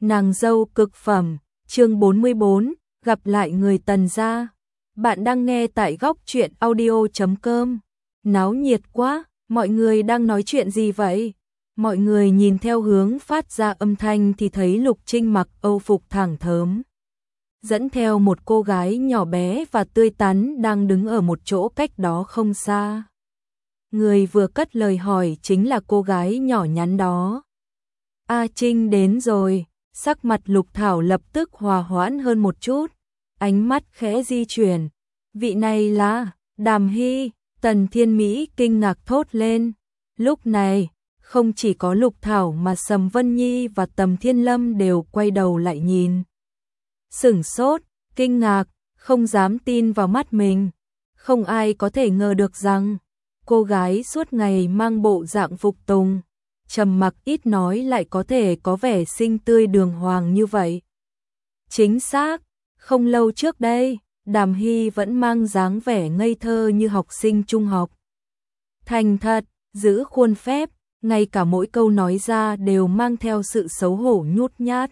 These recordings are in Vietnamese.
Nàng dâu cực phẩm, chương 44, gặp lại người Tần gia. Bạn đang nghe tại góc truyện audio.com. Náo nhiệt quá, mọi người đang nói chuyện gì vậy? Mọi người nhìn theo hướng phát ra âm thanh thì thấy Lục Trinh mặc âu phục thẳng thớm, dẫn theo một cô gái nhỏ bé và tươi tắn đang đứng ở một chỗ cách đó không xa. Người vừa cất lời hỏi chính là cô gái nhỏ nhắn đó. A Trinh đến rồi. Sắc mặt Lục Thảo lập tức hòa hoãn hơn một chút, ánh mắt khẽ di chuyển. Vị này là Đàm Hy, Tần Thiên Mỹ kinh ngạc thốt lên. Lúc này, không chỉ có Lục Thảo mà Sầm Vân Nhi và Tầm Thiên Lâm đều quay đầu lại nhìn. Sửng sốt, kinh ngạc, không dám tin vào mắt mình. Không ai có thể ngờ được rằng, cô gái suốt ngày mang bộ dạng phục tùng, trầm mặc ít nói lại có thể có vẻ xinh tươi đường hoàng như vậy. Chính xác, không lâu trước đây, Đàm Hy vẫn mang dáng vẻ ngây thơ như học sinh trung học. Thành thật, giữ khuôn phép, ngay cả mỗi câu nói ra đều mang theo sự xấu hổ nhút nhát.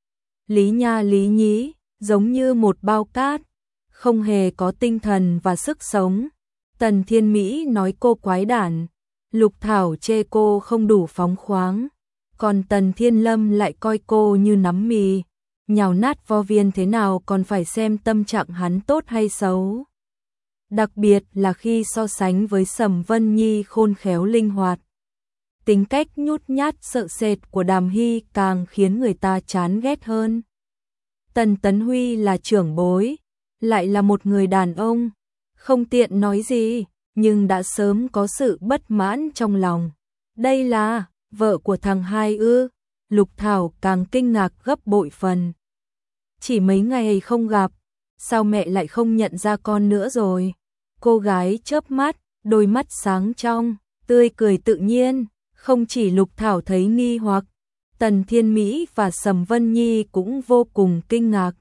Lý Nha Lý Nhí, giống như một bao cát, không hề có tinh thần và sức sống. Tần Thiên Mỹ nói cô quái đản, Lục Thảo chê cô không đủ phóng khoáng, còn Tần Thiên Lâm lại coi cô như nắm mì, nhào nát vo viên thế nào còn phải xem tâm trạng hắn tốt hay xấu. Đặc biệt là khi so sánh với Sầm Vân Nhi khôn khéo linh hoạt. Tính cách nhút nhát sợ sệt của Đàm Hy càng khiến người ta chán ghét hơn. Tần Tấn Huy là trưởng bối, lại là một người đàn ông, không tiện nói gì, nhưng đã sớm có sự bất mãn trong lòng. Đây là vợ của thằng hai ư? Lục Thảo càng kinh ngạc gấp bội phần. Chỉ mấy ngày không gặp, sao mẹ lại không nhận ra con nữa rồi? Cô gái chớp mắt, đôi mắt sáng trong, tươi cười tự nhiên, không chỉ Lục Thảo thấy nghi hoặc, Tần Thiên Mỹ và Sầm Vân Nhi cũng vô cùng kinh ngạc.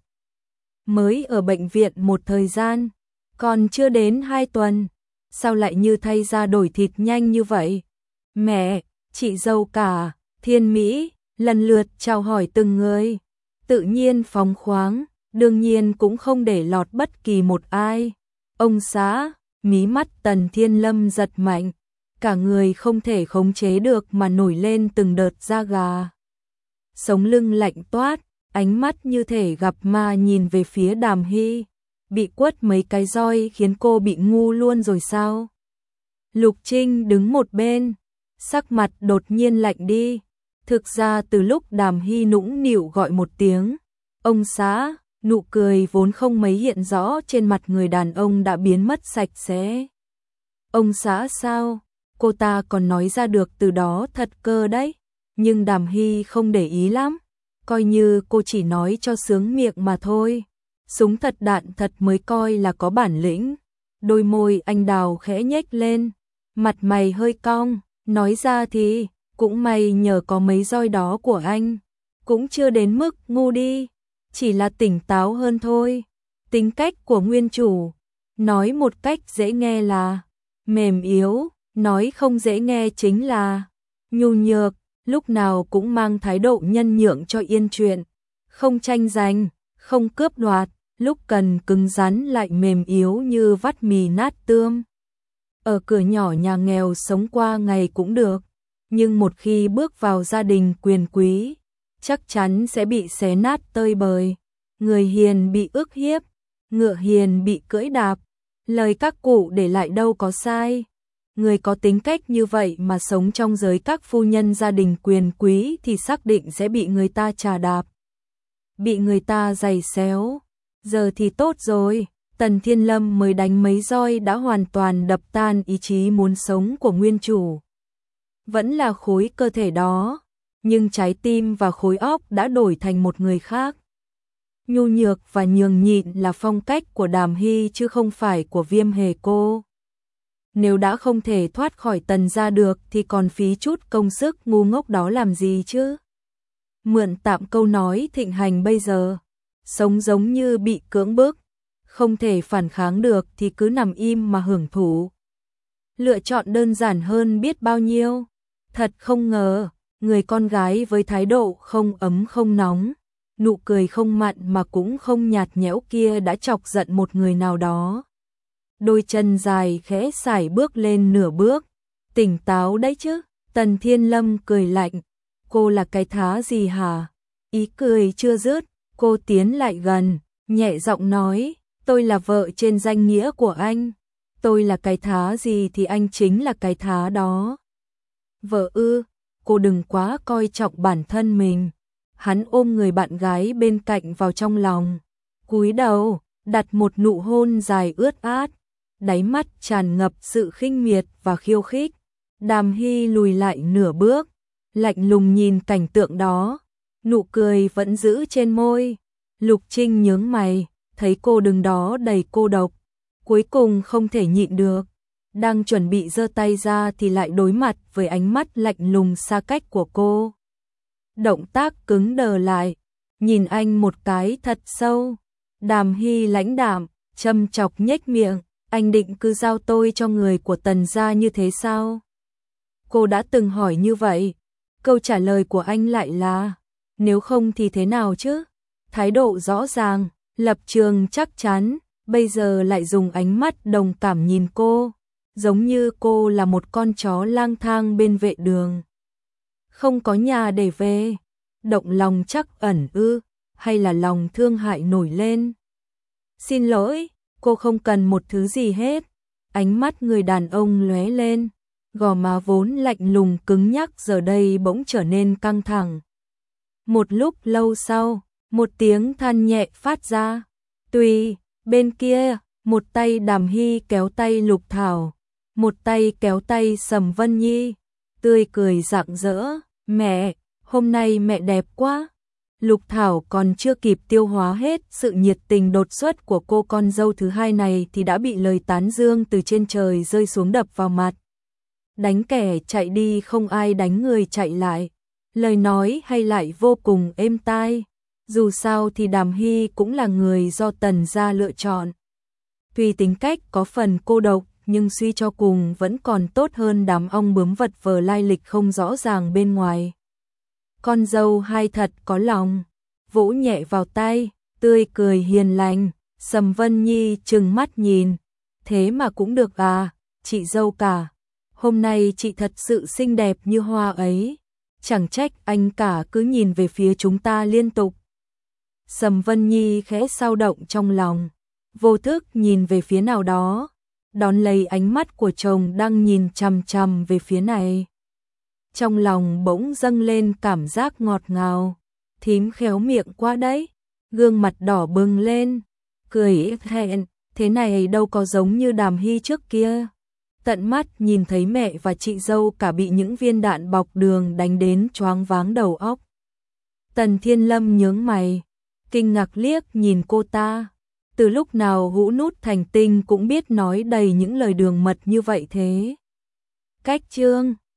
Mới ở bệnh viện một thời gian, còn chưa đến 2 tuần, sao lại như thay da đổi thịt nhanh như vậy? Mẹ, chị dâu cả, Thiên Mỹ, lần lượt chào hỏi từng người, tự nhiên phóng khoáng, đương nhiên cũng không để lọt bất kỳ một ai. Ông xã, mí mắt Tần Thiên Lâm giật mạnh, cả người không thể khống chế được mà nổi lên từng đợt da gà. Sống lưng lạnh toát, ánh mắt như thể gặp ma nhìn về phía Đàm Hy. Bị quất mấy cái roi khiến cô bị ngu luôn rồi sao? Lục Trinh đứng một bên, sắc mặt đột nhiên lạnh đi. Thực ra từ lúc Đàm Hy nũng nịu gọi một tiếng, ông xã, nụ cười vốn không mấy hiện rõ trên mặt người đàn ông đã biến mất sạch sẽ. Ông xã sao? Cô ta còn nói ra được từ đó thật cơ đấy. Nhưng Đàm Hy không để ý lắm, coi như cô chỉ nói cho sướng miệng mà thôi. Súng thật đạn thật mới coi là có bản lĩnh. Đôi môi anh đào khẽ nhếch lên, mặt mày hơi cong, nói ra thì cũng may nhờ có mấy roi đó của anh, cũng chưa đến mức ngu đi, chỉ là tỉnh táo hơn thôi. Tính cách của nguyên chủ, nói một cách dễ nghe là mềm yếu, nói không dễ nghe chính là nhu nhược, lúc nào cũng mang thái độ nhân nhượng cho yên chuyện, không tranh giành, không cướp đoạt, lúc cần cứng rắn lại mềm yếu như vắt mì nát tươm. Ở cửa nhỏ nhà nghèo sống qua ngày cũng được, nhưng một khi bước vào gia đình quyền quý, chắc chắn sẽ bị xé nát tơi bời. Người hiền bị ức hiếp, ngựa hiền bị cưỡi đạp, lời các cụ để lại đâu có sai. Người có tính cách như vậy mà sống trong giới các phu nhân gia đình quyền quý thì xác định sẽ bị người ta chà đạp, bị người ta giày xéo. Giờ thì tốt rồi, Tần Thiên Lâm mới đánh mấy roi đã hoàn toàn đập tan ý chí muốn sống của nguyên chủ. Vẫn là khối cơ thể đó, nhưng trái tim và khối óc đã đổi thành một người khác. Nhu nhược và nhường nhịn là phong cách của Đàm Hy chứ không phải của Viêm Hề cô. Nếu đã không thể thoát khỏi Tần gia được thì còn phí chút công sức ngu ngốc đó làm gì chứ? Mượn tạm câu nói thịnh hành bây giờ, sống giống như bị cưỡng bức, không thể phản kháng được thì cứ nằm im mà hưởng thụ. Lựa chọn đơn giản hơn biết bao nhiêu. Thật không ngờ, người con gái với thái độ không ấm không nóng, nụ cười không mặn mà cũng không nhạt nhẽo kia đã chọc giận một người nào đó. Đôi chân dài khẽ sải bước lên nửa bước. Tỉnh táo đấy chứ, Tần Thiên Lâm cười lạnh. Cô là cái thá gì hả? Ý cười chưa dứt, cô tiến lại gần, nhẹ giọng nói, tôi là vợ trên danh nghĩa của anh. Tôi là cái thá gì thì anh chính là cái thá đó. Vợ ư, cô đừng quá coi trọng bản thân mình. Hắn ôm người bạn gái bên cạnh vào trong lòng, cúi đầu, đặt một nụ hôn dài ướt át, đáy mắt tràn ngập sự khinh miệt và khiêu khích. Đàm Hy lùi lại nửa bước, lạnh lùng nhìn cảnh tượng đó, nụ cười vẫn giữ trên môi. Lục Trinh nhướng mày, thấy cô đứng đó đầy cô độc, cuối cùng không thể nhịn được, đang chuẩn bị giơ tay ra thì lại đối mặt với ánh mắt lạnh lùng xa cách của cô. Động tác cứng đờ lại, nhìn anh một cái thật sâu. Đàm Hy lãnh đạm, châm chọc nhếch miệng, anh định cứ giao tôi cho người của Tần gia như thế sao? Cô đã từng hỏi như vậy, câu trả lời của anh lại là, nếu không thì thế nào chứ? Thái độ rõ ràng, lập trường chắc chắn, bây giờ lại dùng ánh mắt đồng cảm nhìn cô, giống như cô là một con chó lang thang bên vệ đường, không có nhà để về. Động lòng trắc ẩn ư, hay là lòng thương hại nổi lên? Xin lỗi, cô không cần một thứ gì hết. Ánh mắt người đàn ông lóe lên, gò má vốn lạnh lùng cứng nhắc giờ đây bỗng trở nên căng thẳng. Một lúc lâu sau, một tiếng than nhẹ phát ra. Tùy, bên kia, một tay Đàm Hy kéo tay Lục Thảo, một tay kéo tay Sầm Vân Nhi, tươi cười rạng rỡ, mẹ, hôm nay mẹ đẹp quá. Lục Thảo còn chưa kịp tiêu hóa hết sự nhiệt tình đột xuất của cô con dâu thứ hai này thì đã bị lời tán dương từ trên trời rơi xuống đập vào mặt. Đánh kẻ chạy đi không ai đánh người chạy lại. Lời nói hay lại vô cùng êm tai. Dù sao thì Đàm Hy cũng là người do Tần gia lựa chọn. Tuy tính cách có phần cô độc, nhưng suy cho cùng vẫn còn tốt hơn đám ong bướm vật vờ lai lịch không rõ ràng bên ngoài. Con dâu hai thật có lòng, vỗ nhẹ vào tay, tươi cười hiền lành. Sầm Vân Nhi trừng mắt nhìn, thế mà cũng được à, chị dâu cả. Hôm nay chị thật sự xinh đẹp như hoa ấy, chẳng trách anh cả cứ nhìn về phía chúng ta liên tục. Sầm Vân Nhi khẽ xao động trong lòng, vô thức nhìn về phía nào đó, đón lấy ánh mắt của chồng đang nhìn chằm chằm về phía này. Trong lòng bỗng dâng lên cảm giác ngọt ngào, thím khéo miệng quá đấy, gương mặt đỏ bừng lên, cười hẹn, thế này đâu có giống như Đàm Hy trước kia. Tận mắt nhìn thấy mẹ và chị dâu cả bị những viên đạn bọc đường đánh đến choáng váng đầu óc. Tần Thiên Lâm nhướng mày, kinh ngạc liếc nhìn cô ta. Từ lúc nào Hũ Nút Thành Tinh cũng biết nói đầy những lời đường mật như vậy thế? Cách chương